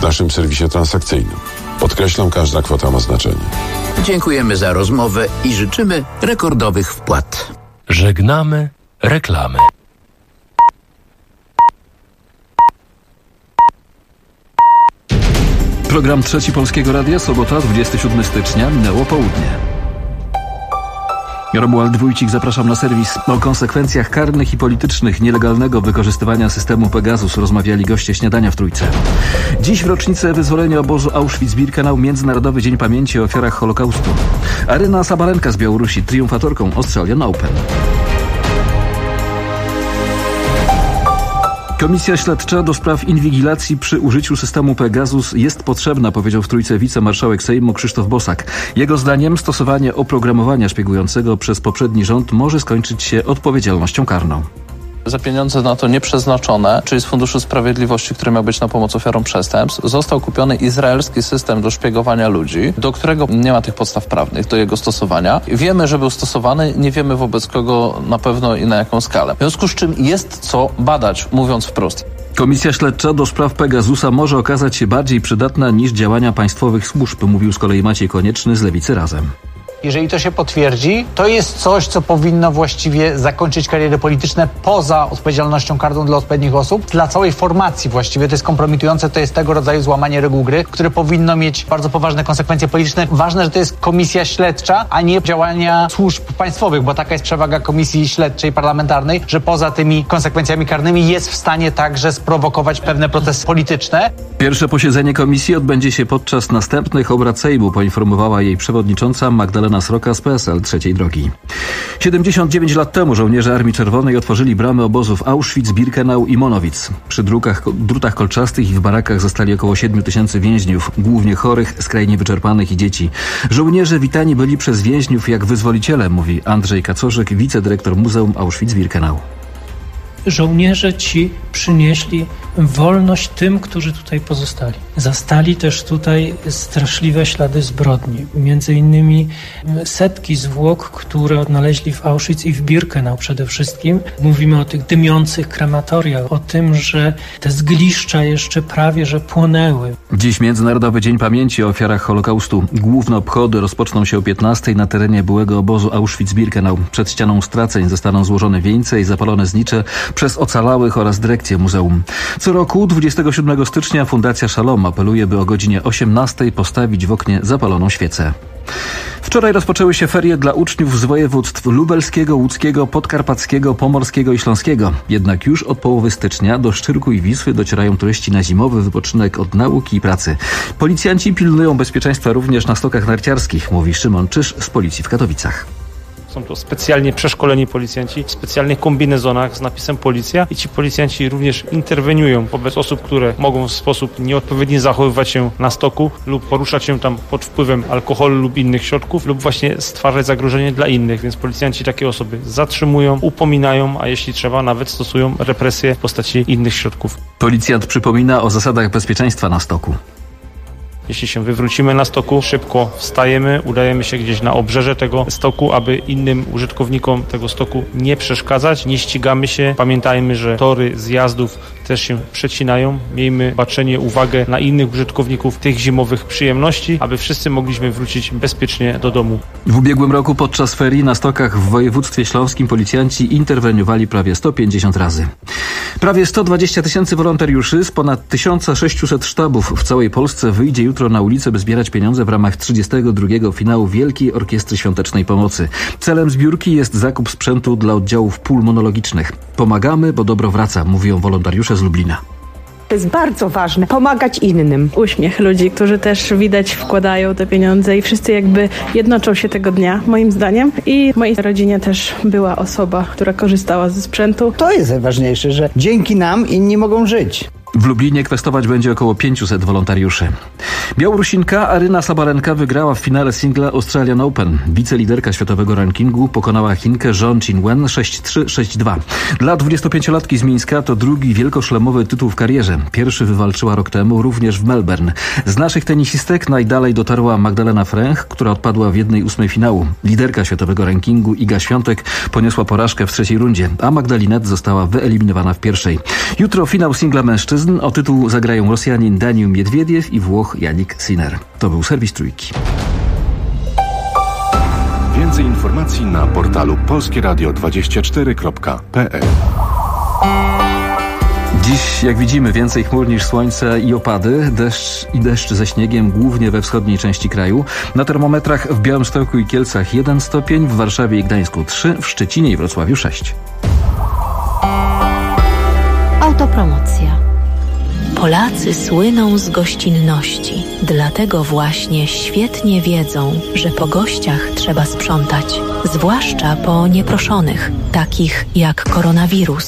w naszym serwisie transakcyjnym. Podkreślam, każda kwota ma znaczenie. Dziękujemy za rozmowę i życzymy rekordowych wpłat. Żegnamy reklamy. Program Trzeci Polskiego Radia, sobota, 27 stycznia, minęło południe. Romuald Wójcik, zapraszam na serwis. O konsekwencjach karnych i politycznych nielegalnego wykorzystywania systemu Pegasus rozmawiali goście śniadania w Trójce. Dziś w rocznicę wyzwolenia obozu Auschwitz-Birkenau, Międzynarodowy Dzień Pamięci o Ofiarach Holokaustu. Aryna Sabalenka z Białorusi, triumfatorką Australian Open. Komisja śledcza do spraw inwigilacji przy użyciu systemu Pegasus jest potrzebna, powiedział w Trójce wicemarszałek Sejmu Krzysztof Bosak. Jego zdaniem stosowanie oprogramowania szpiegującego przez poprzedni rząd może skończyć się odpowiedzialnością karną. Za pieniądze na to nieprzeznaczone, czyli z Funduszu Sprawiedliwości, który miał być na pomoc ofiarom przestępstw, został kupiony izraelski system do szpiegowania ludzi, do którego nie ma tych podstaw prawnych do jego stosowania. Wiemy, że był stosowany, nie wiemy wobec kogo na pewno i na jaką skalę. W związku z czym jest co badać, mówiąc wprost. Komisja śledcza do spraw Pegasusa może okazać się bardziej przydatna niż działania państwowych służb, mówił z kolei Maciej Konieczny z Lewicy Razem. Jeżeli to się potwierdzi, to jest coś, co powinno właściwie zakończyć kariery polityczne poza odpowiedzialnością karną dla odpowiednich osób. Dla całej formacji właściwie to jest kompromitujące, to jest tego rodzaju złamanie reguł gry, które powinno mieć bardzo poważne konsekwencje polityczne. Ważne, że to jest komisja śledcza, a nie działania służb państwowych, bo taka jest przewaga komisji śledczej parlamentarnej, że poza tymi konsekwencjami karnymi jest w stanie także sprowokować pewne protesty polityczne. Pierwsze posiedzenie komisji odbędzie się podczas następnych obrad Sejmu, poinformowała jej przewodnicząca Magdalena Sroka z PSL Trzeciej Drogi. 79 lat temu żołnierze Armii Czerwonej otworzyli bramy obozów Auschwitz, Birkenau i Monowic. Przy drutach kolczastych i w barakach zostali około 7 000 więźniów, głównie chorych, skrajnie wyczerpanych i dzieci. Żołnierze witani byli przez więźniów jak wyzwoliciele, mówi Andrzej Kacorzyk, wicedyrektor Muzeum Auschwitz-Birkenau. Żołnierze ci przynieśli wolność tym, którzy tutaj pozostali. Zastali też tutaj straszliwe ślady zbrodni. Między innymi setki zwłok, które odnaleźli w Auschwitz i w Birkenau przede wszystkim. Mówimy o tych dymiących krematoriach, o tym, że te zgliszcza jeszcze prawie że płonęły. Dziś Międzynarodowy Dzień Pamięci o Ofiarach Holokaustu. Główne obchody rozpoczną się o 15:00 na terenie byłego obozu Auschwitz-Birkenau. Przed ścianą straceń zostaną złożone wieńce i zapalone znicze przez ocalałych oraz dyrekcję muzeum. Co roku 27 stycznia Fundacja Shalom apeluje, by o godzinie 18:00 postawić w oknie zapaloną świecę. Wczoraj rozpoczęły się ferie dla uczniów z województw lubelskiego, łódzkiego, podkarpackiego, pomorskiego i śląskiego. Jednak już od połowy stycznia do Szczyrku i Wisły docierają turyści na zimowy wypoczynek od nauki i pracy. Policjanci pilnują bezpieczeństwa również na stokach narciarskich, mówi Szymon Czyż z Policji w Katowicach. Są to specjalnie przeszkoleni policjanci w specjalnych kombinezonach z napisem policja i ci policjanci również interweniują wobec osób, które mogą w sposób nieodpowiedni zachowywać się na stoku lub poruszać się tam pod wpływem alkoholu lub innych środków lub właśnie stwarzać zagrożenie dla innych, więc policjanci takie osoby zatrzymują, upominają, a jeśli trzeba nawet stosują represje w postaci innych środków. Policjant przypomina o zasadach bezpieczeństwa na stoku. Jeśli się wywrócimy na stoku, szybko wstajemy, udajemy się gdzieś na obrzeże tego stoku, aby innym użytkownikom tego stoku nie przeszkadzać. Nie ścigamy się. Pamiętajmy, że tory zjazdów też się przecinają. Miejmy baczenie, uwagę na innych użytkowników tych zimowych przyjemności, aby wszyscy mogliśmy wrócić bezpiecznie do domu. W ubiegłym roku podczas ferii na stokach w województwie śląskim policjanci interweniowali prawie 150 razy. Prawie 120 000 wolontariuszy z ponad 1600 sztabów w całej Polsce wyjdzie jutro na ulicę, by zbierać pieniądze w ramach 32. finału Wielkiej Orkiestry Świątecznej Pomocy. Celem zbiórki jest zakup sprzętu dla oddziałów pulmonologicznych. Pomagamy, bo dobro wraca, mówią wolontariusze z Lublina. To jest bardzo ważne, pomagać innym. Uśmiech ludzi, którzy też widać wkładają te pieniądze i wszyscy jakby jednoczą się tego dnia, moim zdaniem. I w mojej rodzinie też była osoba, która korzystała ze sprzętu. To jest najważniejsze, że dzięki nam inni mogą żyć. W Lublinie kwestować będzie około 500 wolontariuszy. Białorusinka Aryna Sabalenka wygrała w finale singla Australian Open. Wiceliderka światowego rankingu pokonała Chinkę Zhong Qinwen 6-3, 6-2. Dla 25-latki z Mińska to drugi wielkoszlemowy tytuł w karierze. Pierwszy wywalczyła rok temu również w Melbourne. Z naszych tenisistek najdalej dotarła Magdalena Fręch, która odpadła w 1/8 finału. Liderka światowego rankingu Iga Świątek poniosła porażkę w trzeciej rundzie, a Magdalinet została wyeliminowana w pierwszej. Jutro finał singla mężczyzn. mężczyzn. O tytuł zagrają Rosjanin Daniil Miedwiediew i Włoch Yannick Sinner. To był serwis Trójki. Więcej informacji na portalu polskieradio24.pl. Dziś, jak widzimy, więcej chmur niż słońca i opady, deszcz ze śniegiem, głównie we wschodniej części kraju. Na termometrach w Białymstoku i Kielcach 1 stopień, w Warszawie i Gdańsku 3, w Szczecinie i Wrocławiu 6. Autopromocja. Polacy słyną z gościnności. Dlatego właśnie świetnie wiedzą, że po gościach trzeba sprzątać. Zwłaszcza po nieproszonych, takich jak koronawirus.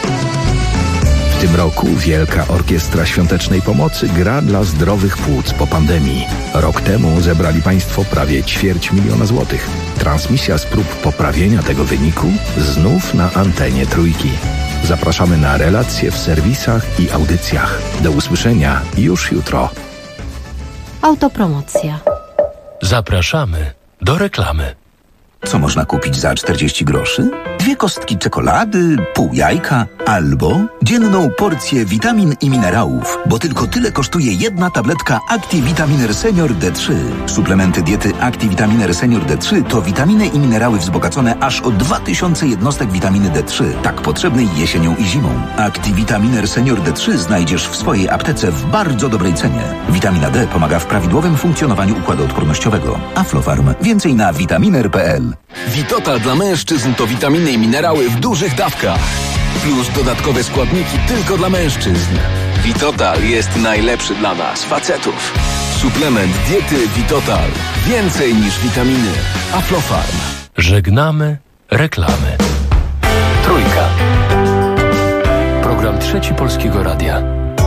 W tym roku Wielka Orkiestra Świątecznej Pomocy gra dla zdrowych płuc po pandemii. Rok temu zebrali Państwo prawie 250 000 złotych. Transmisja z prób poprawienia tego wyniku znów na antenie Trójki. Zapraszamy na relacje w serwisach i audycjach. Do usłyszenia już jutro. Autopromocja. Zapraszamy do reklamy. Co można kupić za 40 groszy? 2 kostki czekolady, pół jajka albo dzienną porcję witamin i minerałów, bo tylko tyle kosztuje jedna tabletka ActiVitaminer Senior D3. Suplementy diety ActiVitaminer Senior D3 to witaminy i minerały wzbogacone aż o 2000 jednostek witaminy D3, tak potrzebnej jesienią i zimą. ActiVitaminer Senior D3 znajdziesz w swojej aptece w bardzo dobrej cenie. Witamina D pomaga w prawidłowym funkcjonowaniu układu odpornościowego. Aflofarm. Więcej na vitaminer.pl. Vitotal dla mężczyzn to witaminy i minerały w dużych dawkach. Plus dodatkowe składniki tylko dla mężczyzn. Vitotal jest najlepszy dla nas, facetów. Suplement diety Vitotal. Więcej niż witaminy. Aflofarm. Żegnamy reklamy. Trójka. Program Trzeci Polskiego Radia.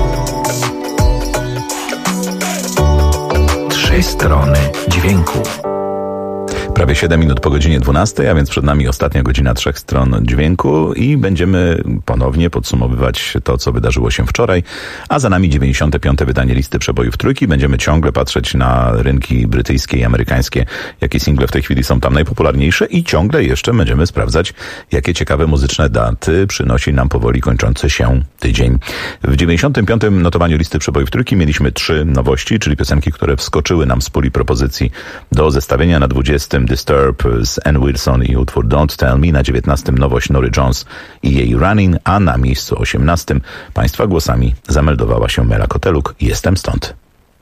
3 strony dźwięku. Prawie 7 minut po godzinie 12, a więc przed nami ostatnia godzina 3 stron dźwięku i będziemy ponownie podsumowywać to, co wydarzyło się wczoraj, a za nami 95. wydanie listy przebojów Trójki. Będziemy ciągle patrzeć na rynki brytyjskie i amerykańskie, jakie single w tej chwili są tam najpopularniejsze i ciągle jeszcze będziemy sprawdzać, jakie ciekawe muzyczne daty przynosi nam powoli kończący się tydzień. W 95. notowaniu listy przebojów Trójki mieliśmy 3 nowości, czyli piosenki, które wskoczyły nam z puli propozycji do zestawienia. Na 20. Disturb z Ann Wilson i utwór Don't Tell Me, na 19. nowość Norah Jones i jej Running, a na miejscu 18. Państwa głosami zameldowała się Mela Koteluk. Jestem stąd.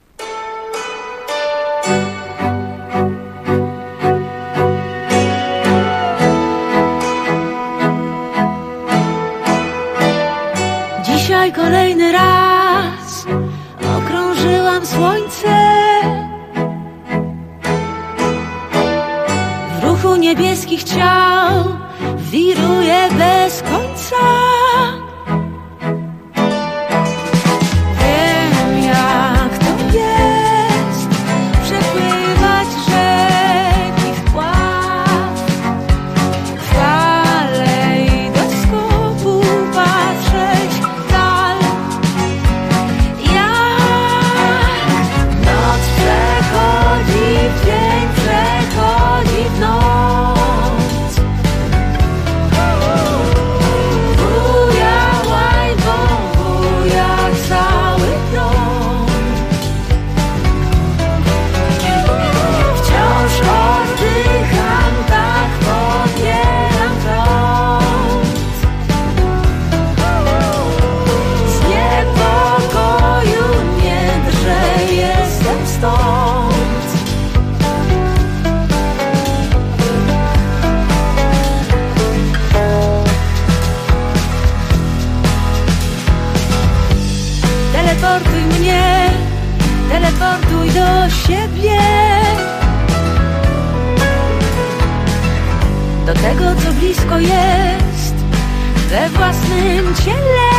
Dzisiaj kolejny raz okrążyłam słońce. Niebieskich ciał wiruje bez końca. Wiem, jak to jest przepływać rzeki wpław, dalej do skopu patrzeć w dal. Jak noc przechodzi w dzień, przechodzi w noc. Teleportuj do siebie, do tego, co blisko jest we własnym ciele.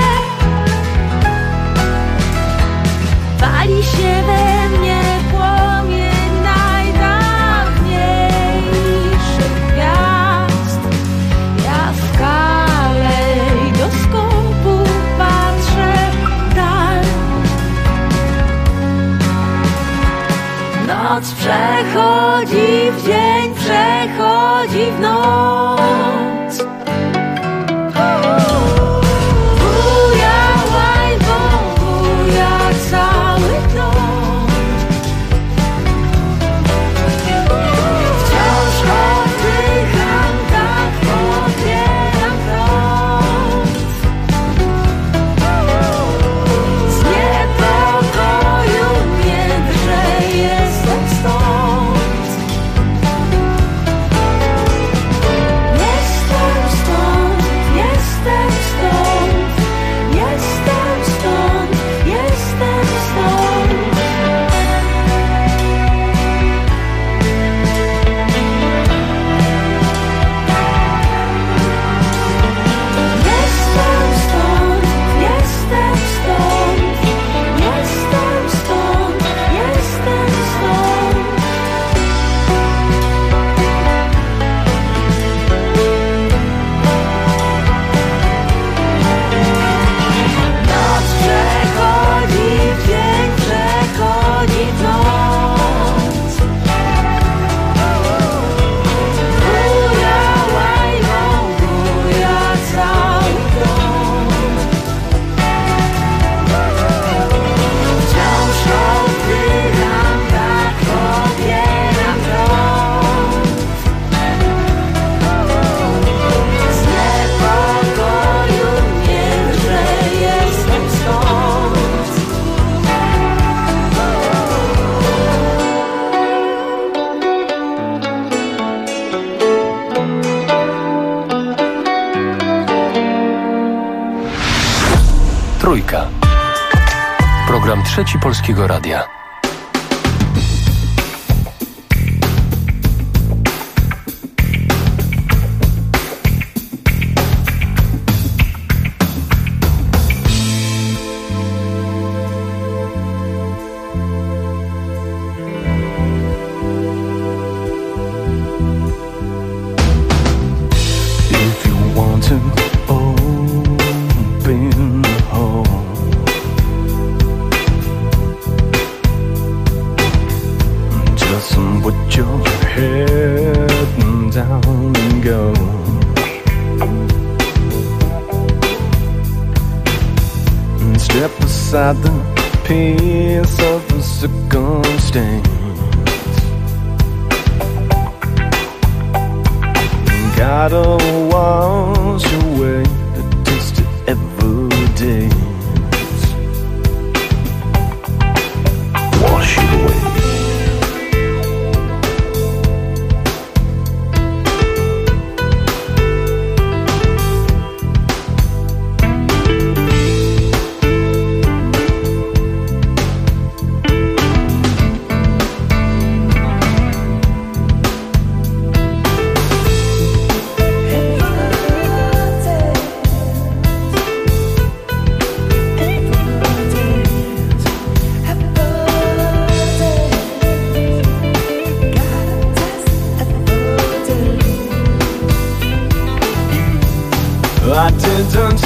Pali się we mnie płomień najdawniejszych gwiazd. Ja w kalejdoskopu patrzę w dal. Noc przechodzi w dzień, przechodzi w noc. Bujałaj, bo Trzeci Polskiego Radia. Beside the peace of the circumstance, gotta wash away the taste of evidence. Wash it away. I didn't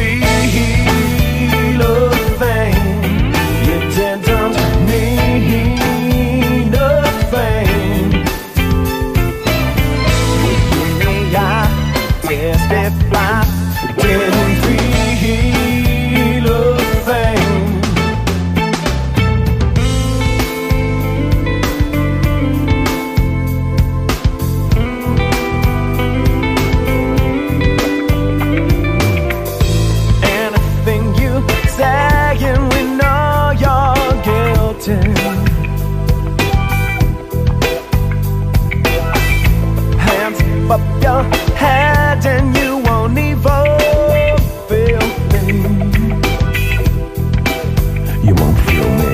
feel a thing. You didn't mean a thing. With me, I testify. Didn't feel a thing. Saying we know you're guilty. Hands up your head and you won't even feel me. You won't feel me.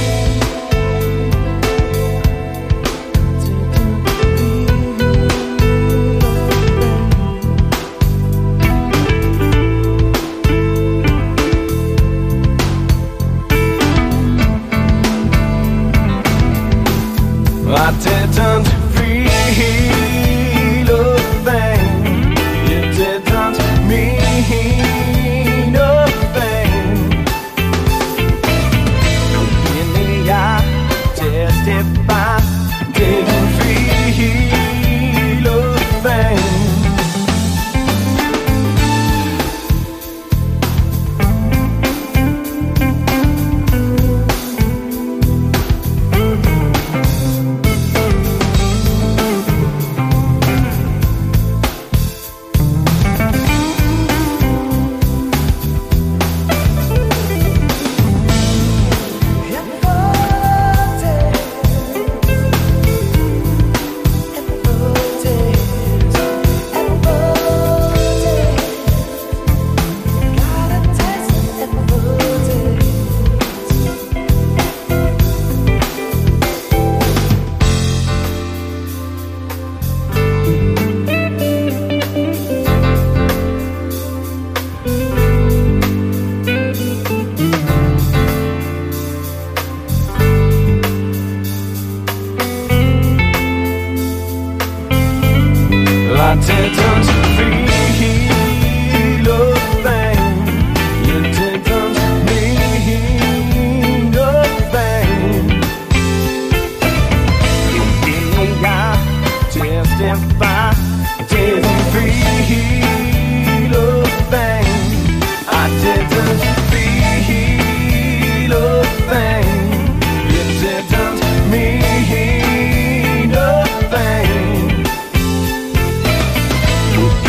I didn't feel a thing. You didn't mean a thing. In me, I testify. Didn't feel a thing. I didn't feel a thing. You didn't mean a thing. In me, I testify. Didn't feel a thing. I didn't feel a thing. You didn't mean a thing.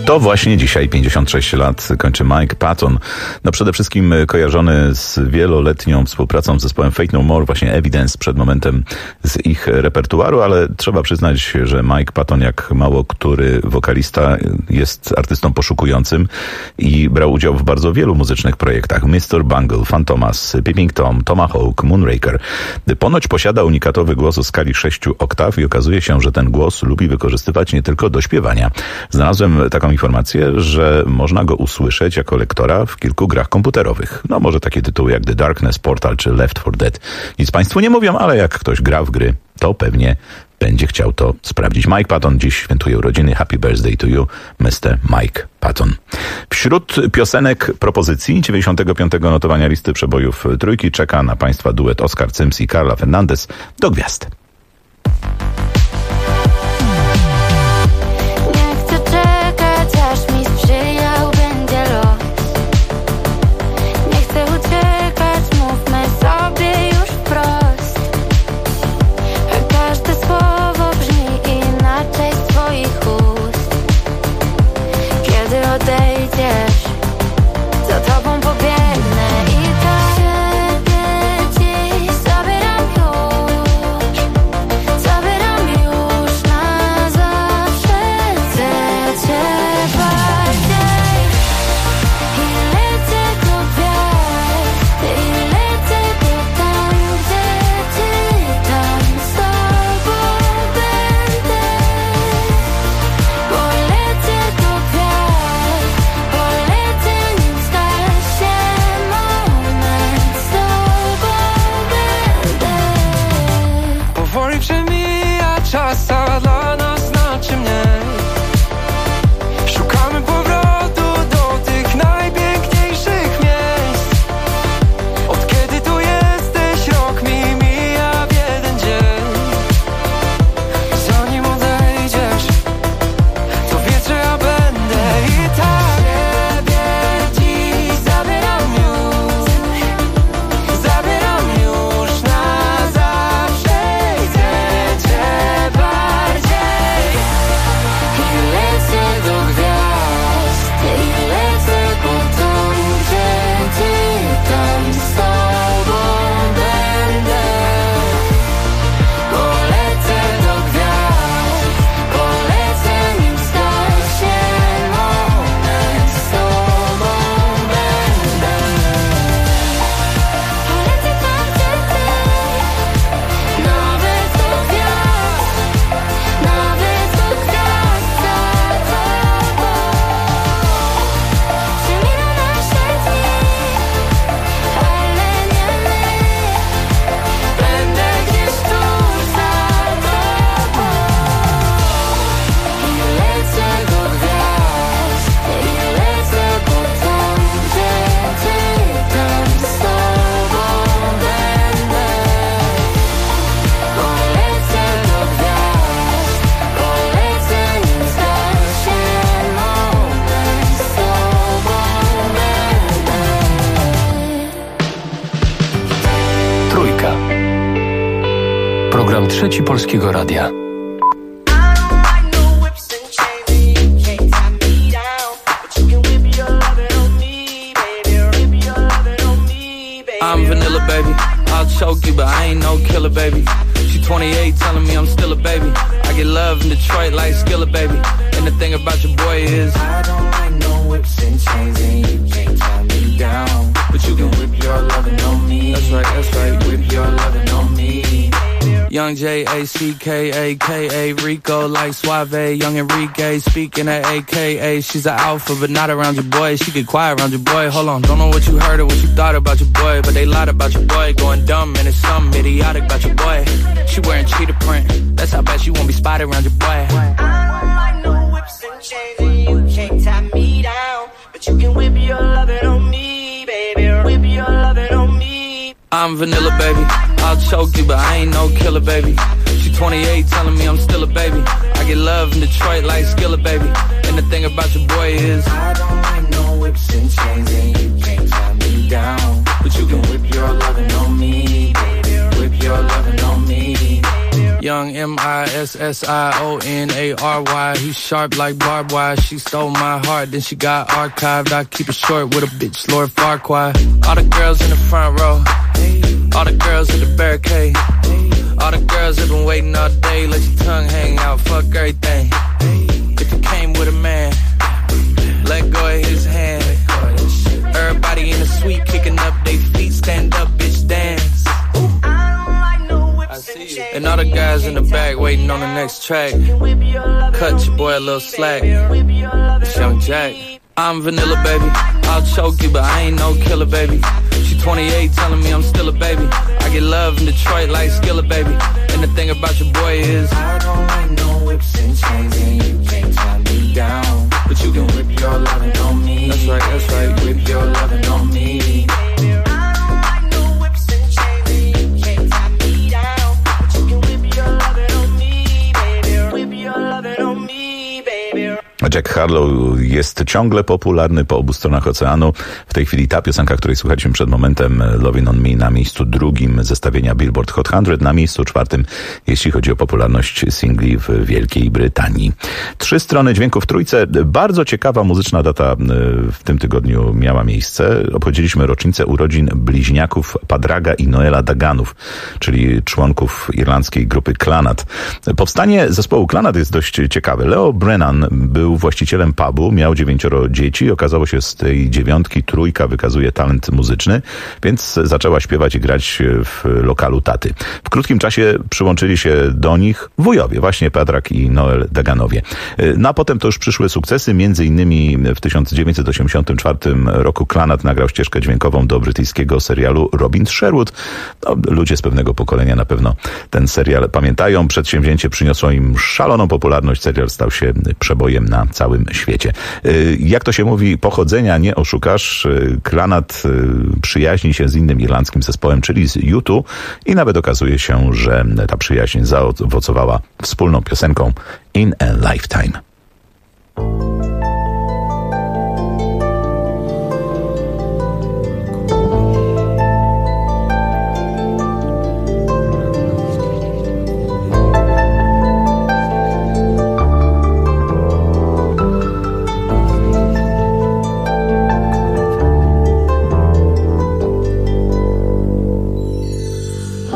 To właśnie dzisiaj 56 lat kończy Mike Patton. No przede wszystkim kojarzony z wieloletnią współpracą z zespołem Faith No More, właśnie Evidence przed momentem z ich repertuaru, ale trzeba przyznać, że Mike Patton, jak mało który wokalista, jest artystą poszukującym i brał udział w bardzo wielu muzycznych projektach. Mr. Bungle, Fantomas, Peeping Tom, Tomahawk, Moonraker. Ponoć posiada unikatowy głos o skali 6 oktaw i okazuje się, że ten głos lubi wykorzystywać nie tylko do śpiewania. Znalazłem taką informację, że można go usłyszeć jako lektora w kilku grach komputerowych. No może takie tytuły jak The Darkness, Portal czy Left 4 Dead. Nic Państwu nie mówią, ale jak ktoś gra w gry, to pewnie będzie chciał to sprawdzić. Mike Patton dziś świętuje urodziny. Happy birthday to you, Mr. Mike Patton. Wśród piosenek propozycji 95. notowania listy przebojów Trójki czeka na Państwa duet Oscar Sims i Carla Fernandez Do Gwiazd. Program Trzeci Polskiego Radia. I'm vanilla, baby. I'll choke you, but I ain't no killer, baby. She 28, telling me I'm still a baby. I get love in Detroit like Skillet, baby. And the thing about your boy is I don't like no whips and chains, and you can't tie me down. But you can whip your lovin' on me. That's right, whip your lovin' on me. Young J-A-C-K-A-K-A, Rico like Suave, young Enrique, speaking at AKA. She's an alpha, but not around your boy. She get quiet around your boy. Hold on, don't know what you heard or what you thought about your boy, but they lied about your boy. Going dumb, and it's something idiotic about your boy. She wearing cheetah print, that's how bad she won't be spotted around your boy. I don't like no whips and chains, and you can't tie me down. But you can whip your lovin' on me, baby. Whip your lovin' on me. I'm vanilla, baby. I'll choke you, but I ain't no killer, baby. She 28, telling me I'm still a baby. I get love in Detroit like Skillet, baby. And the thing about your boy is I don't like no whips and chains, and you can't tie me down. But you can whip your lovin' on me, baby. Whip your lovin' on me. Young MISSIONARY. He's sharp like barbed wire. She stole my heart, then she got archived. I keep it short with a bitch, Lord Farquaad. All the girls in the front row, all the girls at the barricade, all the girls have been waiting all day. Let your tongue hang out, fuck everything. If you came with a man, let go of his hand. Everybody in the suite kicking up their feet. Stand up, bitch, dance. I see you. And all the guys in the back waiting on the next track. Cut your boy a little slack. It's Young Jack. I'm vanilla, baby. I'll choke you, but I ain't no killer, baby. She 28, telling me I'm still a baby. I get love in Detroit like Skilla, baby. And the thing about your boy is I don't like no whips and chains, and you can't tie me down. But you can whip your lovin' on me. That's right, whip your lovin' on me. Jack Harlow jest ciągle popularny po obu stronach oceanu. W tej chwili ta piosenka, której słuchaliśmy przed momentem, Lovin' on Me, na miejscu drugim zestawienia Billboard Hot 100, na miejscu czwartym, jeśli chodzi o popularność singli w Wielkiej Brytanii. 3 strony dźwięku w trójce. Bardzo ciekawa muzyczna data w tym tygodniu miała miejsce. Obchodziliśmy rocznicę urodzin bliźniaków Padraga i Noela Daganów, czyli członków irlandzkiej grupy Clannad. Powstanie zespołu Clannad jest dość ciekawe. Leo Brennan był właścicielem pubu, miał 9 dzieci. Okazało się, z tej 9 3 wykazuje talent muzyczny, więc zaczęła śpiewać i grać w lokalu taty. W krótkim czasie przyłączyli się do nich wujowie, właśnie Padraig i Noel Daganowie. No a potem to już przyszły sukcesy, między innymi w 1984 roku Clannad nagrał ścieżkę dźwiękową do brytyjskiego serialu Robin Sherwood. No, ludzie z pewnego pokolenia na pewno ten serial pamiętają. Przedsięwzięcie przyniosło im szaloną popularność. Serial stał się przebojem na całym świecie. Jak to się mówi, pochodzenia nie oszukasz. Clannad przyjaźni się z innym irlandzkim zespołem, czyli z U2, i nawet okazuje się, że ta przyjaźń zaowocowała wspólną piosenką In a Lifetime.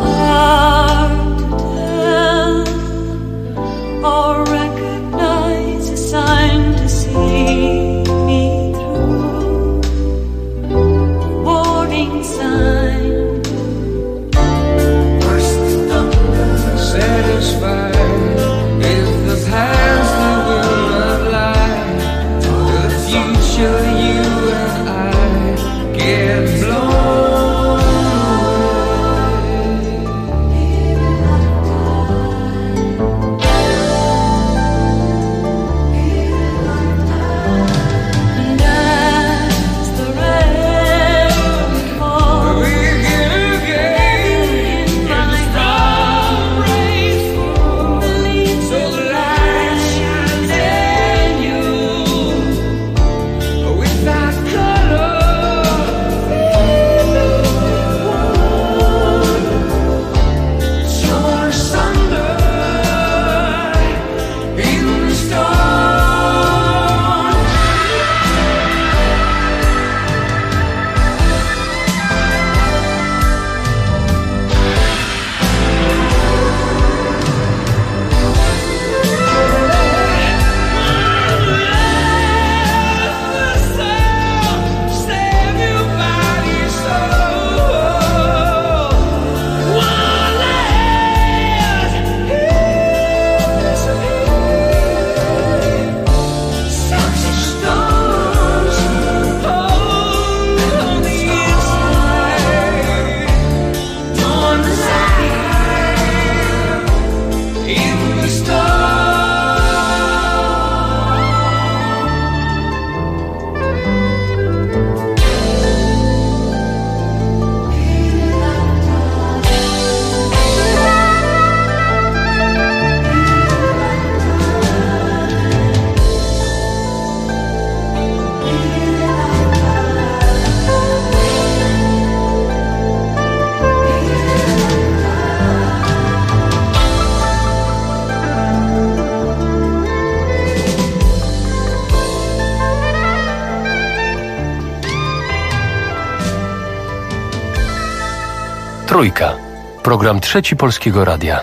Or recognize Trójka. Program Trzeci Polskiego Radia.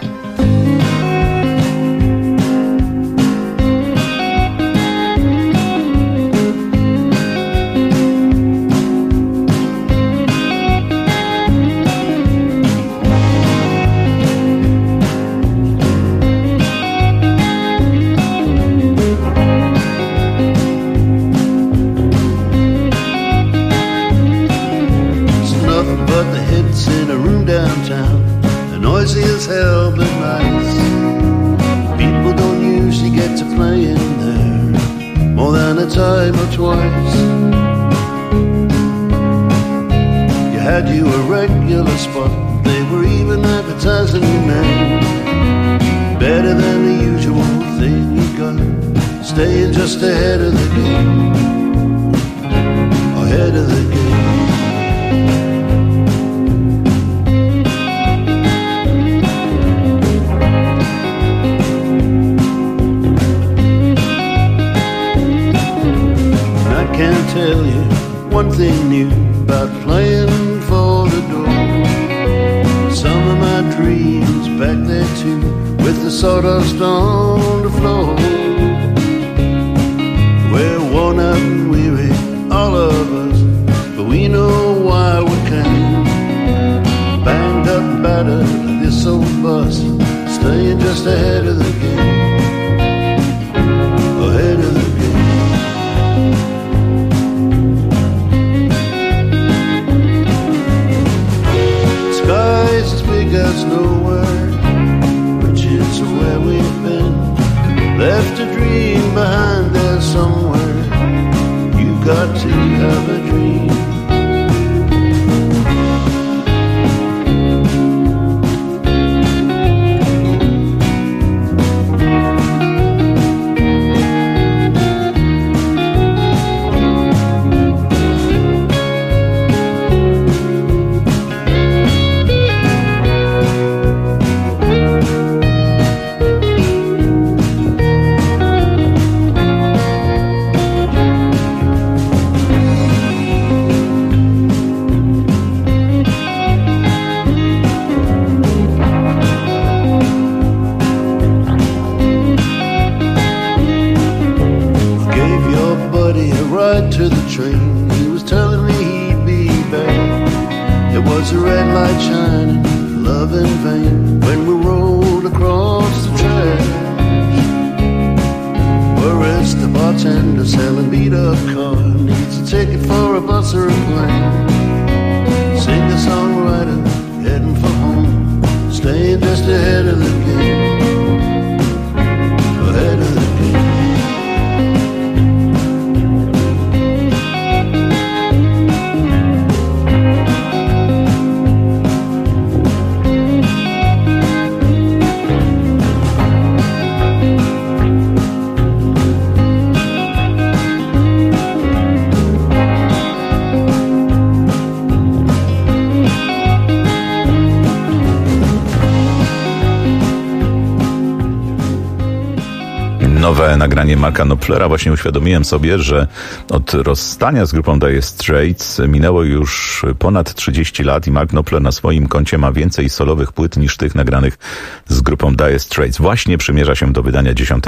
Nowe nagranie Marka Knopflera. Właśnie uświadomiłem sobie, że od rozstania z grupą Dire Straits minęło już ponad 30 lat i Mark Knopfler na swoim koncie ma więcej solowych płyt niż tych nagranych z grupą Dire Straits. Właśnie przymierza się do wydania 10.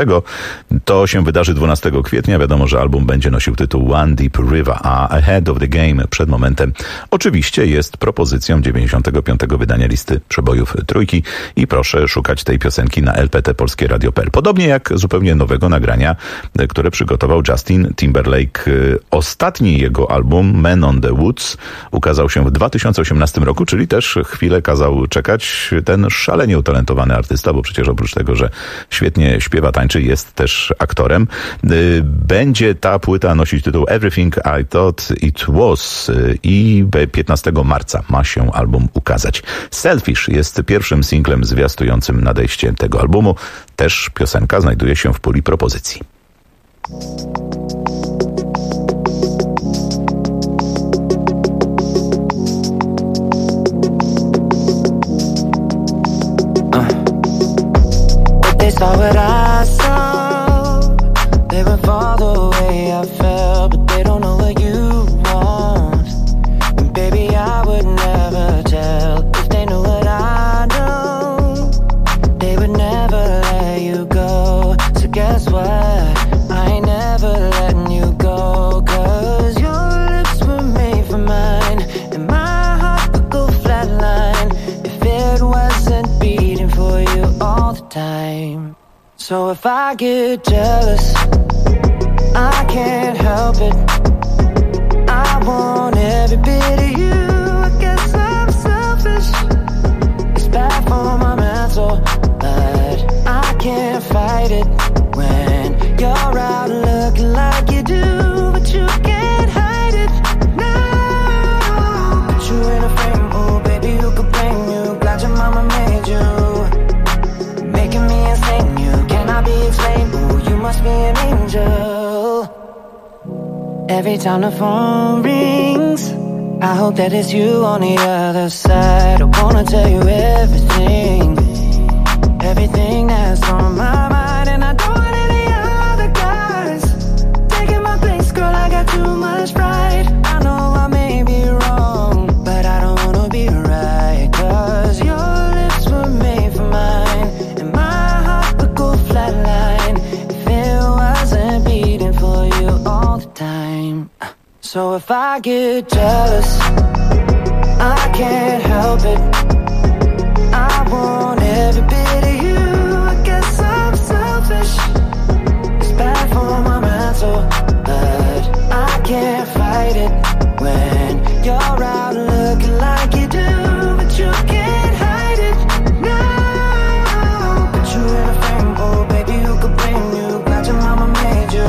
To się wydarzy 12 kwietnia. Wiadomo, że album będzie nosił tytuł One Deep River, a Ahead of the Game przed momentem oczywiście jest propozycją 95. wydania listy przebojów Trójki i proszę szukać tej piosenki na lptpolskieradio.pl. Podobnie jak zupełnie nowego nagrania, które przygotował Justin Timberlake. Ostatni jego album, Man on the Woods, ukazał się w 2018 roku, czyli też chwilę kazał czekać ten szalenie utalentowany artysta, bo przecież oprócz tego, że świetnie śpiewa, tańczy, jest też aktorem. Będzie ta płyta nosić tytuł Everything I Thought It Was i 15 marca ma się album ukazać. Selfish jest pierwszym singlem zwiastującym nadejście tego albumu. Też piosenka znajduje się w puli propozycji. They saw what I saw. They would fall the way I felt, but they don't know what you want. And baby, I would never tell if they knew So if I get jealous, I can't help it. I want every bit of you. I guess I'm selfish. It's bad for my mental, but I can't fight it when you're out looking like you do, but you can't hide it. No, put you in a frame, oh baby, who could blame you? Glad your mama made you, making me insane. You cannot be explained. Ooh, you must be an angel. Every time the phone rings, I hope that it's you on the other side. I wanna tell you everything, everything that's on my mind. And I don't want any other guys taking my place, girl, I got too much pride. I know I may be wrong, but I don't wanna be right, 'cause your lips were made for mine, and my heart would go flatline if it wasn't beating for you all the time. So if I get jealous, I can't help it. I want every bit of you. I guess I'm selfish. It's bad for my mental, but I can't fight it when you're out looking like you do, but you can't hide it. No, put you in a frame, oh baby, who could blame you? Glad your mama made you,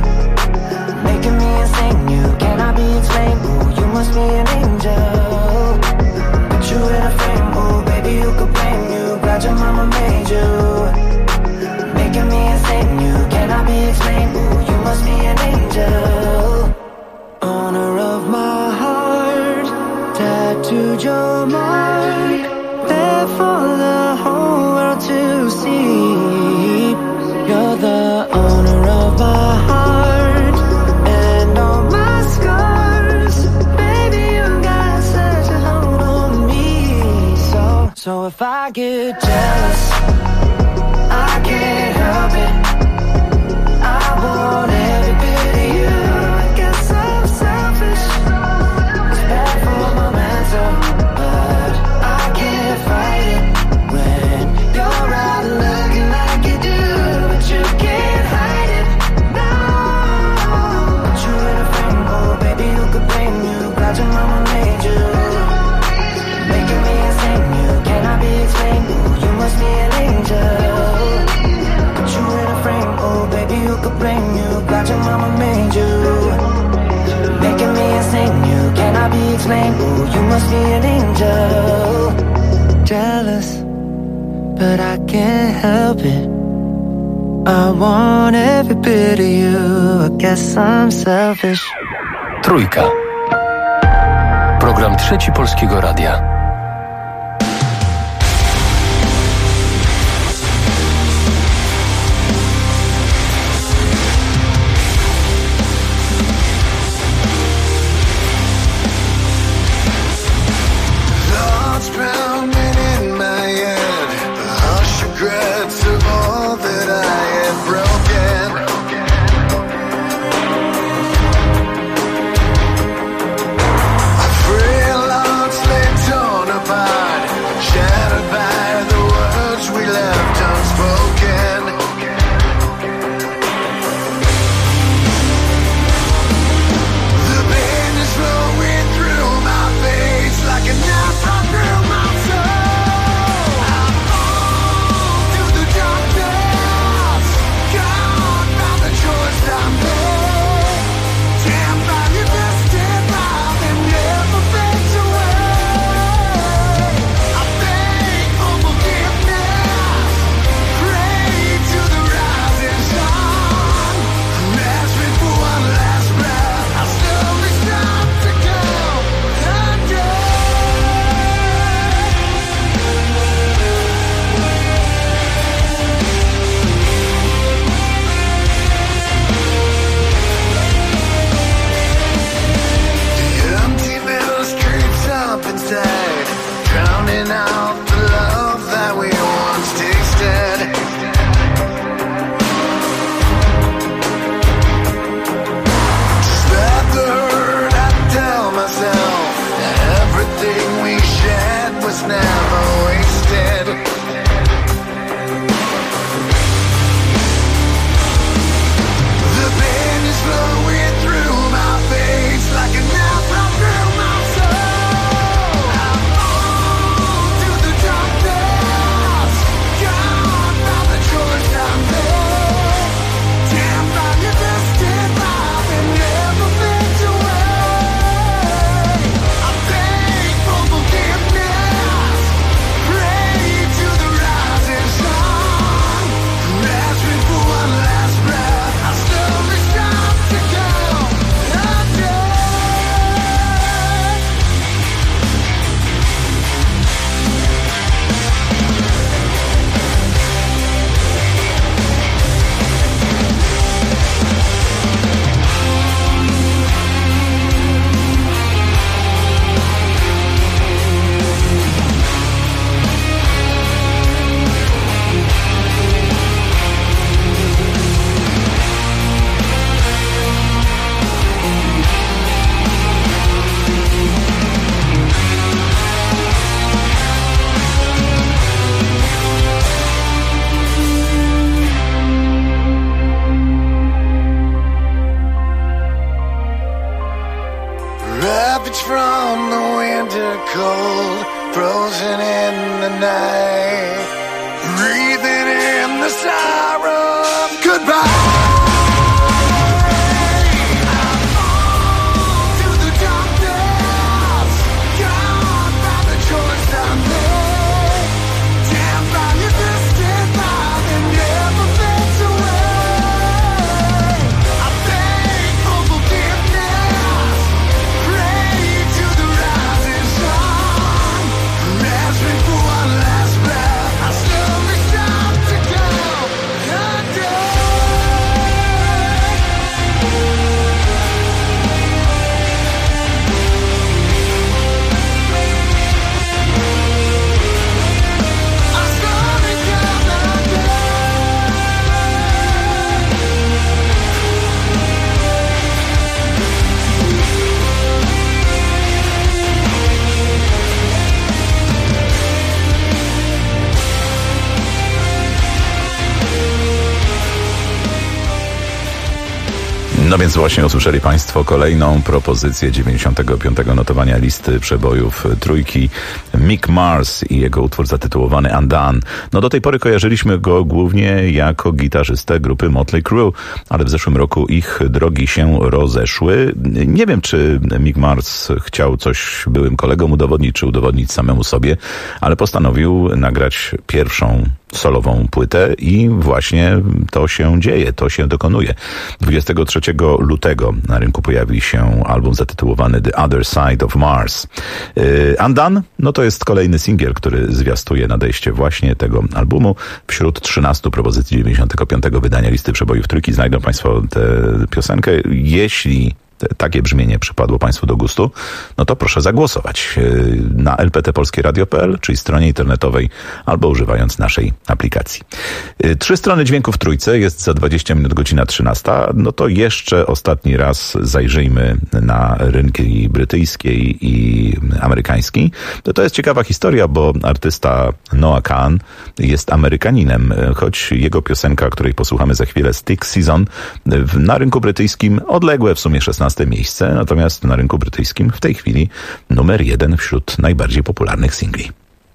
making me insane. You cannot be explained. Ooh, you must be an angel. Put you in a frame, oh baby, who could blame you? Glad your mama made you, making me insane. You cannot be explained. Ooh, you must be an angel. Honor of my heart, tattooed your mark, there for the whole world to see. You're the owner of my heart and all my scars. Baby, you got such a hold on me. So if I get jealous, I can't help it. I want every bit of you. I guess I'm selfish. It's bad for my mental, but I can't fight it when you're out looking like you do, but you can't hide it. No, put you in a frame, oh baby, who could blame you? Glad your mama made you, making me insane. You cannot be explained. Ooh, you must be an angel. Put you in a frame, oh baby, who could blame you? Glad your mama made you, making me insane. You cannot be explained. Ooh, you must be an angel. Jealous, but I can't help it. I want every bit of you. I guess I'm selfish. Trójka. Program Trzeci Polskiego Radia. Thoughts pounding in my head, the harsh regrets of all that I had broken. I feel hearts lay torn. cold, frozen in the night, breathing in the sorrow of goodbye. No więc właśnie usłyszeli Państwo kolejną propozycję 95. notowania listy przebojów trójki. Mick Mars i jego utwór zatytułowany Undone. No do tej pory kojarzyliśmy go głównie jako gitarzystę grupy Motley Crue, ale w zeszłym roku ich drogi się rozeszły. Nie wiem, czy Mick Mars chciał coś byłym kolegom udowodnić, czy udowodnić samemu sobie, ale postanowił nagrać pierwszą solową płytę i właśnie to się dzieje, to się dokonuje. 23 lutego na rynku pojawi się album zatytułowany The Other Side of Mars. Undone, no to jest kolejny singiel, który zwiastuje nadejście właśnie tego albumu. Wśród 13 propozycji 95. wydania listy przebojów trójki znajdą Państwo tę piosenkę. Jeśli takie brzmienie przypadło Państwu do gustu, no to proszę zagłosować na lptpolskieradio.pl, czyli stronie internetowej, albo używając naszej aplikacji. 3 strony dźwięku w trójce, jest za 20 minut godzina 13. No to jeszcze ostatni raz zajrzyjmy na rynki brytyjski i amerykański. To jest ciekawa historia, bo artysta Noah Kahan jest Amerykaninem, choć jego piosenka, której posłuchamy za chwilę, Stick Season, na rynku brytyjskim odległe w sumie 16 miejsce, natomiast na rynku brytyjskim w tej chwili numer 1 wśród najbardziej popularnych singli.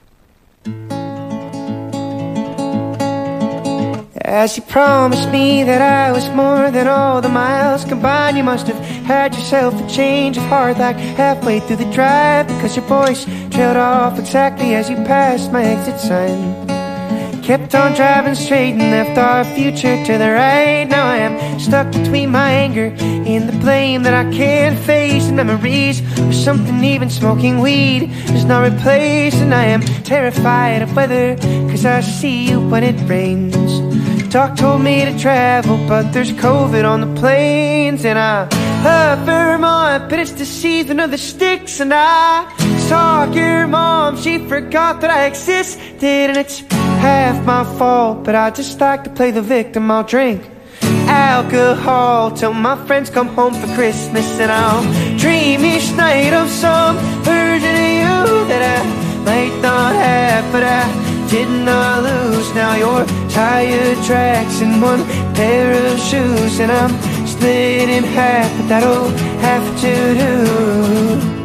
As you promised me that I was more than all the miles combined, you must have had yourself a change of heart like halfway through the drive, because your voice trailed off exactly as you passed my exit sign. Kept on driving straight and left our future to the right. Now I am stuck between my anger and the blame that I can't face. The memories of something even smoking weed does not replace. And I am terrified of weather, cause I see you when it rains. Doc told me to travel, but there's COVID on the planes. And I love Vermont, but it's the season of the sticks. And I saw your mom, she forgot that I existed. And it's half my fault, but I just like to play the victim. I'll drink alcohol till my friends come home for Christmas. And I'll dream each night of some version of you that I might not have, but I did not lose. Now your tire tracks in one pair of shoes, and I'm split in half, but that'll have to do.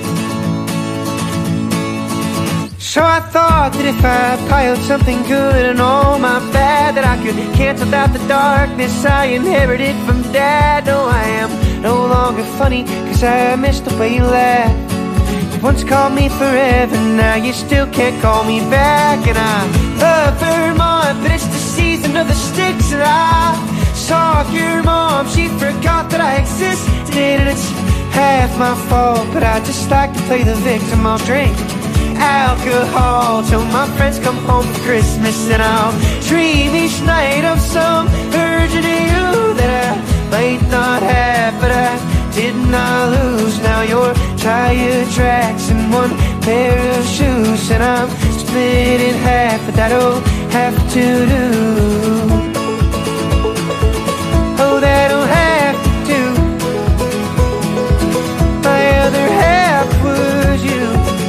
So I thought that if I piled something good and all my bad, that I could cancel out the darkness I inherited from Dad. No, I am no longer funny, cause I missed the way you laughed. You once called me forever, now you still can't call me back. And I love Vermont, but it's the season of the sticks. And I saw your mom, she forgot that I existed. And it's half my fault, but I just like to play the victim. I'll drink alcohol till my friends come home for Christmas. And I'll dream each night of some version of you that I might not have, but I did not lose. Now your tire tracks in one pair of shoes, and I'm split in half, but that'll have to do. Oh, that'll have to do. My other half was you.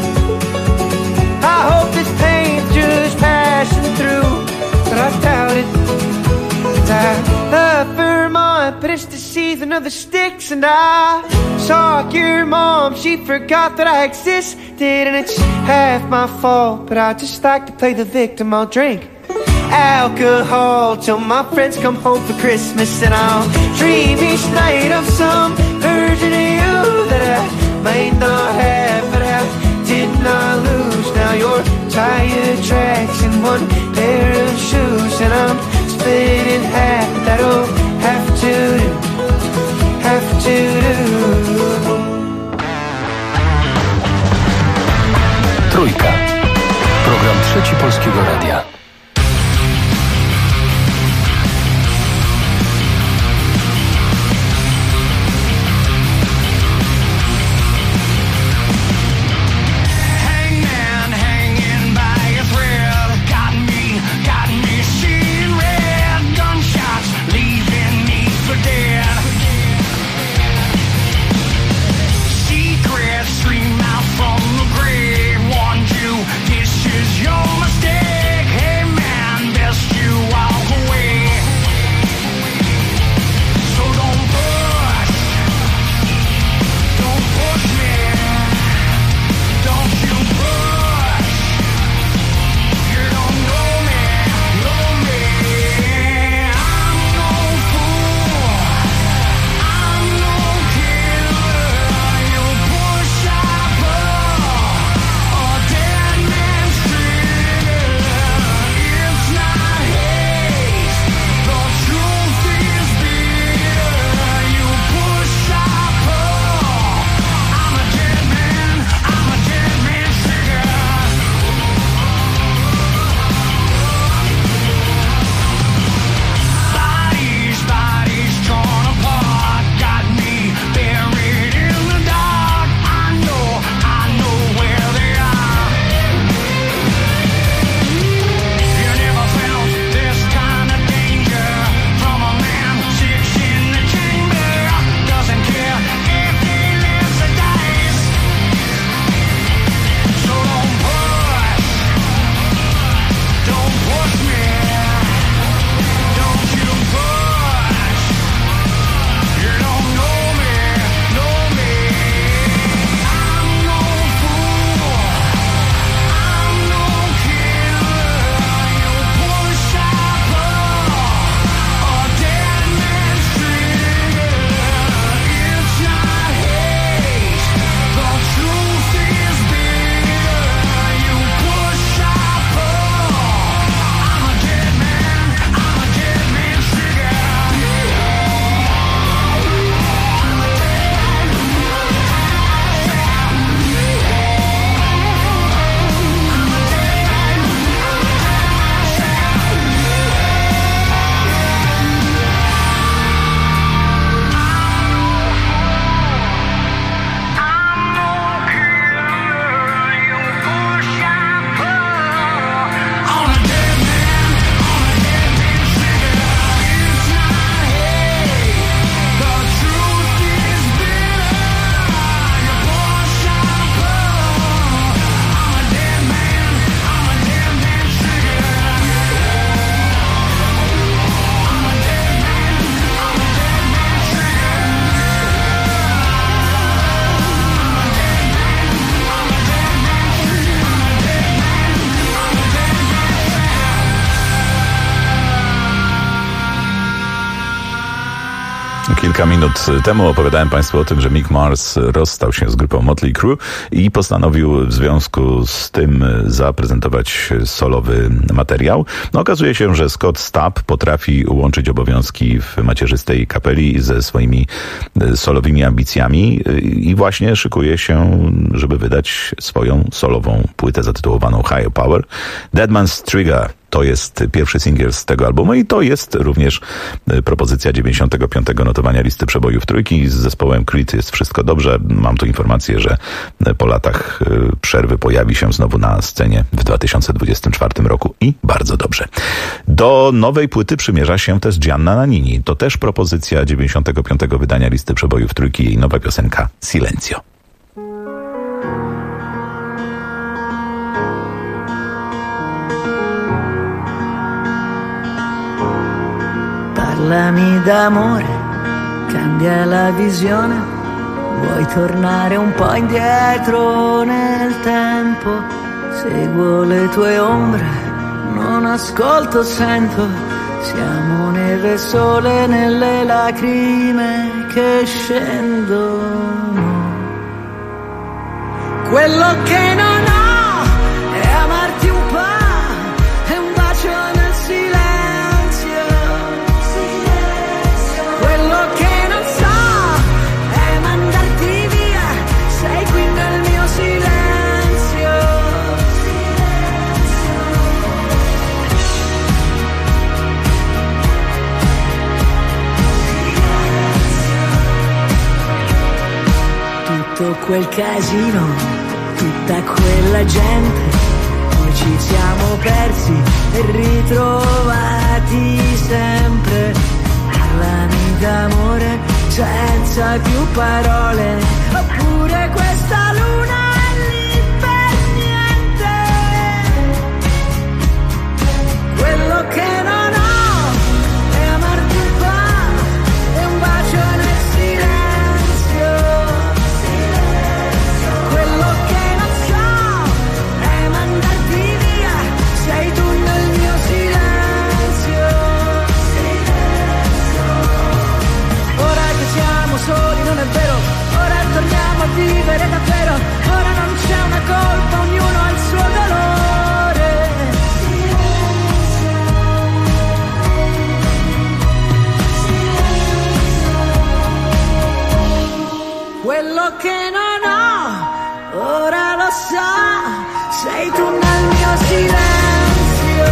I hope this pain's just passing through, but I doubt it. I love Vermont, pressed the season of the sticks, and I saw your mom, she forgot that I existed, and it's half my fault, but I just like to play the victim. I'll drink alcohol till my friends come home for Christmas, and I'll dream each night of some version of you that I might not have, but I did not lose. Now you're tire tracks and one pair of shoes, and I'm split in half. That'll have to do, have to do. Trójka. Program Trzeci Polskiego Radia. Kilka minut temu opowiadałem Państwu o tym, że Mick Mars rozstał się z grupą Motley Crue i postanowił w związku z tym zaprezentować solowy materiał. No, okazuje się, że Scott Stapp potrafi łączyć obowiązki w macierzystej kapeli ze swoimi solowymi ambicjami i właśnie szykuje się, żeby wydać swoją solową płytę zatytułowaną Higher Power. Dead Man's Trigger to jest pierwszy singiel z tego albumu i to jest również propozycja 95. notowania listy przebojów Trójki. Z zespołem Creed jest wszystko dobrze. Mam tu informację, że po latach przerwy pojawi się znowu na scenie w 2024 roku i bardzo dobrze. Do nowej płyty przymierza się też Gianna Nannini. To też propozycja 95. wydania listy przebojów Trójki, jej nowa piosenka Silenzio. Parlami d'amore, cambia la visione, vuoi tornare un po' indietro nel tempo, seguo le tue ombre, non ascolto, sento, siamo neve e sole nelle lacrime che scendono. Quello che non ho è amarti un po', è un bacio nel silenzio. Quello che non so è mandarti via, sei qui nel mio silenzio. Tutto quel casino, tutta quella gente, poi ci siamo persi e ritrovati sempre. Parlami d'amore senza più parole, oppure questa luna è lì per niente. Quello che non ho è amarti un po', è un bacio nel silenzio. Quello che sei tu nel mio silenzio. Ora che siamo soli non è vero, ora torniamo a vivere davvero, ora non c'è una colpa, ognuno ha il suo dolore. Quello che non ho, ora lo so, sei tu nel mio silenzio.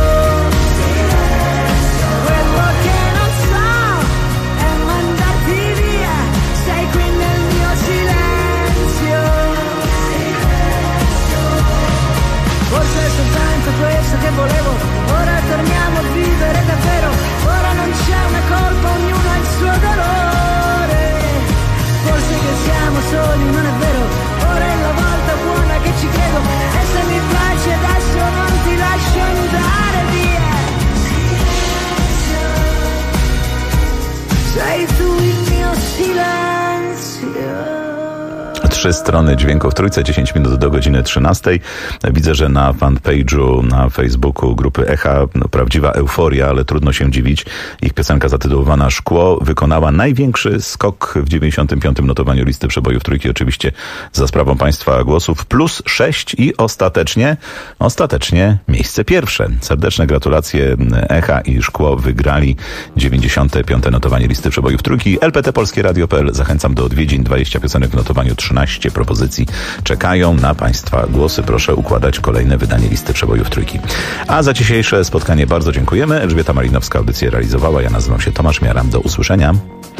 Quello che non so è mandarti via, sei qui nel mio silenzio. Forse è soltanto questo che volevo, ora torniamo a vivere davvero, ora non c'è una colpa, ognuno ha il suo dolore. Forse che siamo soli, non è vero, ora è la volta buona che ci credo, e se mi piace adesso non ti lascio andare via. Sei tu il mio silenzio. 3 strony dźwięku w Trójce, 10 minut do godziny 13. Widzę, że na fanpage'u na Facebooku grupy Echa prawdziwa euforia, ale trudno się dziwić. Ich piosenka zatytułowana Szkło wykonała największy skok w 95. notowaniu listy przebojów Trójki, oczywiście za sprawą Państwa głosów, plus 6 i ostatecznie miejsce pierwsze. Serdeczne gratulacje. Echa i Szkło wygrali 95. notowanie listy przebojów Trójki. LPT Polskie Radio.pl. Zachęcam do odwiedzin. 20 piosenek w notowaniu, 13 propozycji czekają na Państwa głosy. Proszę układać kolejne wydanie listy przebojów Trójki. A za dzisiejsze spotkanie bardzo dziękujemy. Elżbieta Malinowska audycję realizowała. Ja nazywam się Tomasz Miaram. Do usłyszenia.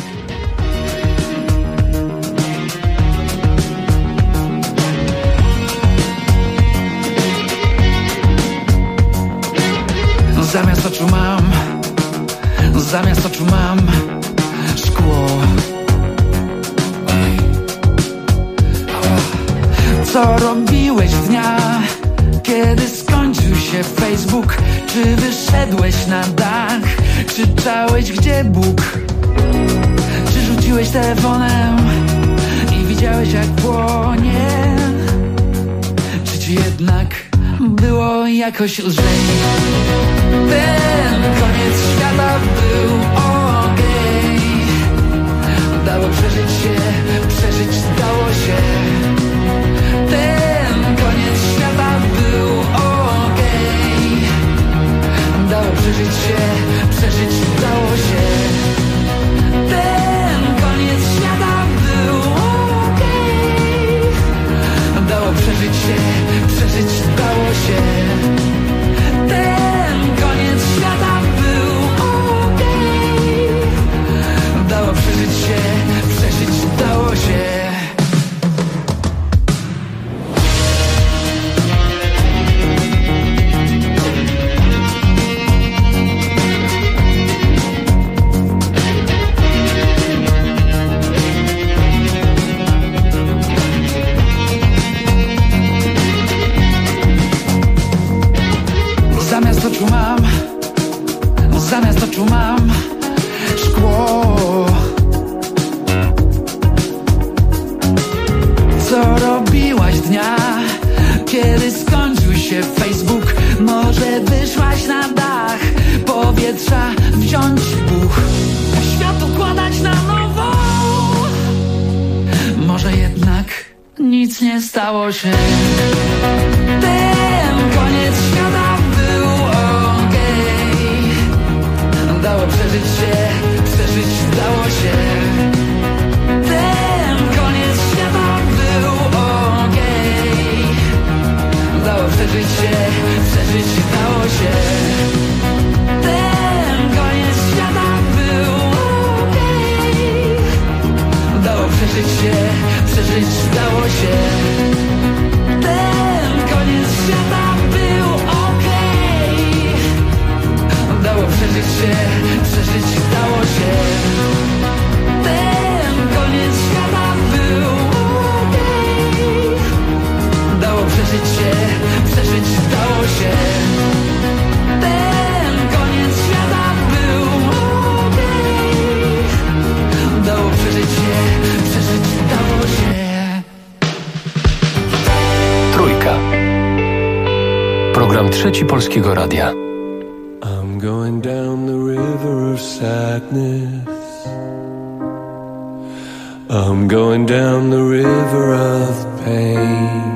Zamiast oczu mam szkło. Co robiłeś w dniach, kiedy skończył się Facebook? Czy wyszedłeś na dach? Krzyczałeś, gdzie Bóg? Czy rzuciłeś telefonem i widziałeś, jak płonie? Czy ci jednak było jakoś lżej? Ten koniec świata był okej. Dało przeżyć się, przeżyć dało się. Ten koniec świata był okej. Dało przeżyć się, przeżyć dało się. Ten koniec świata był okej. Dało przeżyć się, przeżyć dało się. Ten koniec świata był okej. właśnie stało się. Ten koniec świata był okej. Dało przeżyć się, przeżyć dało się. Ten koniec świata był okej. Dało przeżyć się, przeżyć dało się. Ten koniec świata był okej. Dało przeżyć się, przeżyć dało się. Ten koniec świata był okej. Dało przeżyć się, przeżyć dało się. Ten koniec świata był okej. Dało przeżyć się, przeżyć dało się. Ten koniec świata był okej. Dało przeżyć się, przeżyć dało się. Trójka. Program Trzeci Polskiego Radia. I'm going down the river of sadness. I'm going down the river of pain.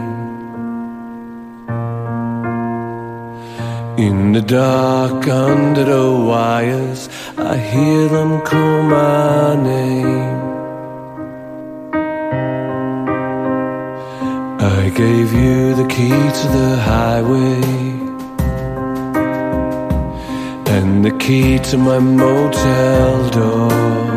In the dark under the wires, I hear them call my name. I gave you the key to the highway and the key to my motel door.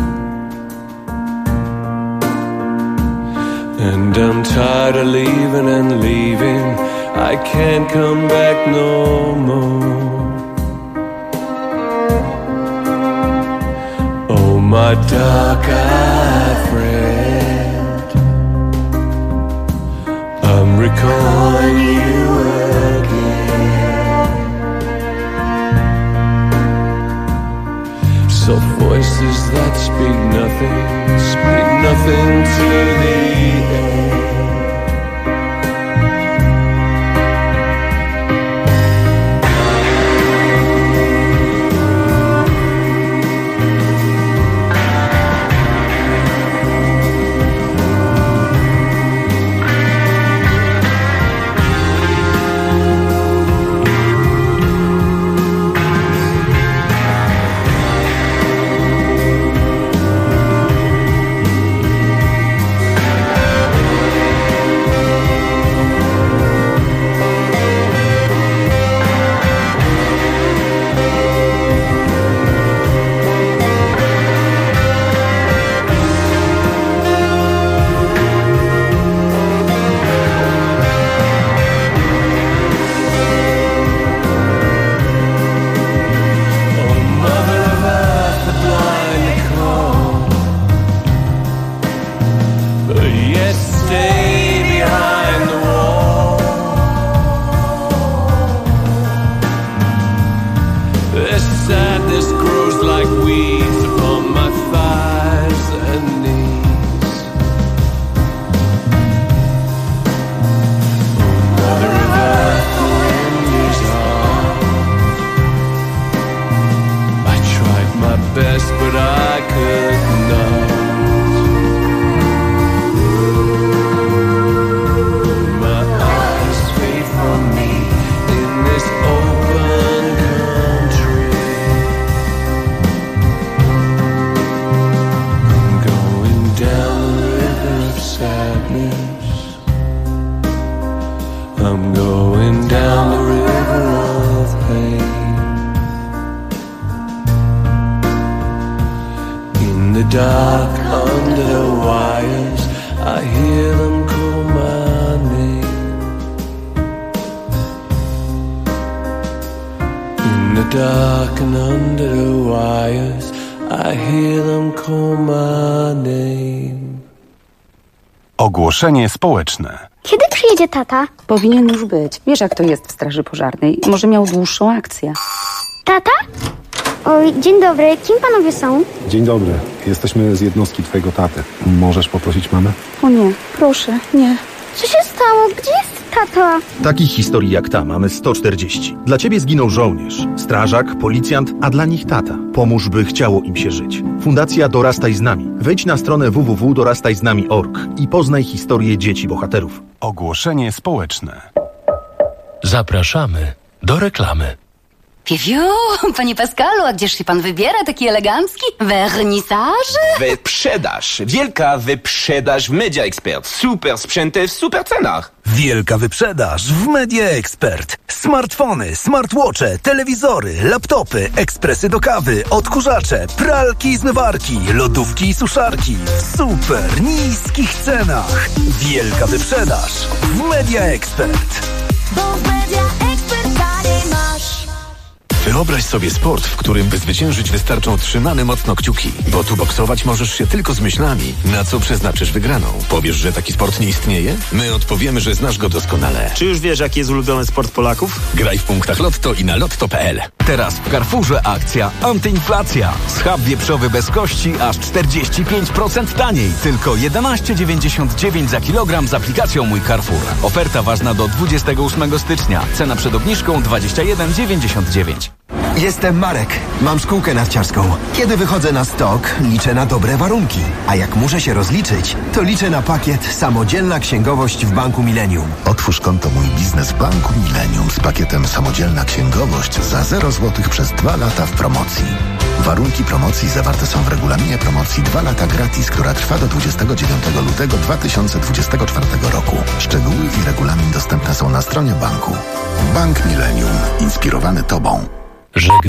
And I'm tired of leaving and leaving. I can't come back no more. Oh, my dark-eyed friend, I'm recalling you again. Soft voices that speak nothing to the end. I'm going down the river of pain. In the dark under the wires, I hear them call my name. In the dark and under the wires, I hear them call my name. Ogłoszenie społeczne. Kiedy przyjedzie tata? Powinien już być. Wiesz, jak to jest w straży pożarnej. Może miał dłuższą akcję. Tata? Oj, dzień dobry. Kim panowie są? Dzień dobry. Jesteśmy z jednostki twojego taty. Możesz poprosić mamę? O nie, proszę, nie. Co się stało? Gdzie jest tato? Takich historii jak ta mamy 140. Dla ciebie zginął żołnierz, strażak, policjant, a dla nich tata. Pomóż, by chciało im się żyć. Fundacja Dorastaj z nami. Wejdź na stronę www.dorastajznami.org i poznaj historię dzieci bohaterów. Ogłoszenie społeczne. Zapraszamy do reklamy. Piu, panie Pascalu, a gdzież się pan wybiera, taki elegancki? Wernisaż? Wyprzedaż. Wielka wyprzedaż w Media Expert. Super sprzęty w super cenach. Wielka wyprzedaż w Media Expert. Smartfony, smartwatche, telewizory, laptopy, ekspresy do kawy, odkurzacze, pralki i zmywarki, lodówki i suszarki w super niskich cenach. Wielka wyprzedaż w Media Expert. Bo w Media Expert taniej masz. Wyobraź sobie sport, w którym by zwyciężyć wystarczą trzymane mocno kciuki, bo tu boksować możesz się tylko z myślami, na co przeznaczysz wygraną. Powiesz, że taki sport nie istnieje? My odpowiemy, że znasz go doskonale. Czy już wiesz, jaki jest ulubiony sport Polaków? Graj w punktach Lotto i na lotto.pl. Teraz w Carrefourze akcja antyinflacja. Schab wieprzowy bez kości aż 45% taniej. Tylko 11,99 za kilogram z aplikacją Mój Carrefour. Oferta ważna do 28 stycznia. Cena przed obniżką 21,99. Jestem Marek. Mam szkółkę narciarską. Kiedy wychodzę na stok, liczę na dobre warunki. A jak muszę się rozliczyć, to liczę na pakiet Samodzielna Księgowość w Banku Millennium. Otwórz konto Mój Biznes w Banku Millennium z pakietem Samodzielna Księgowość za 0 zł przez 2 lata w promocji. Warunki promocji zawarte są w regulaminie promocji 2 lata gratis, która trwa do 29 lutego 2024 roku. Szczegóły i regulamin dostępne są na stronie banku. Bank Millennium. Inspirowany Tobą.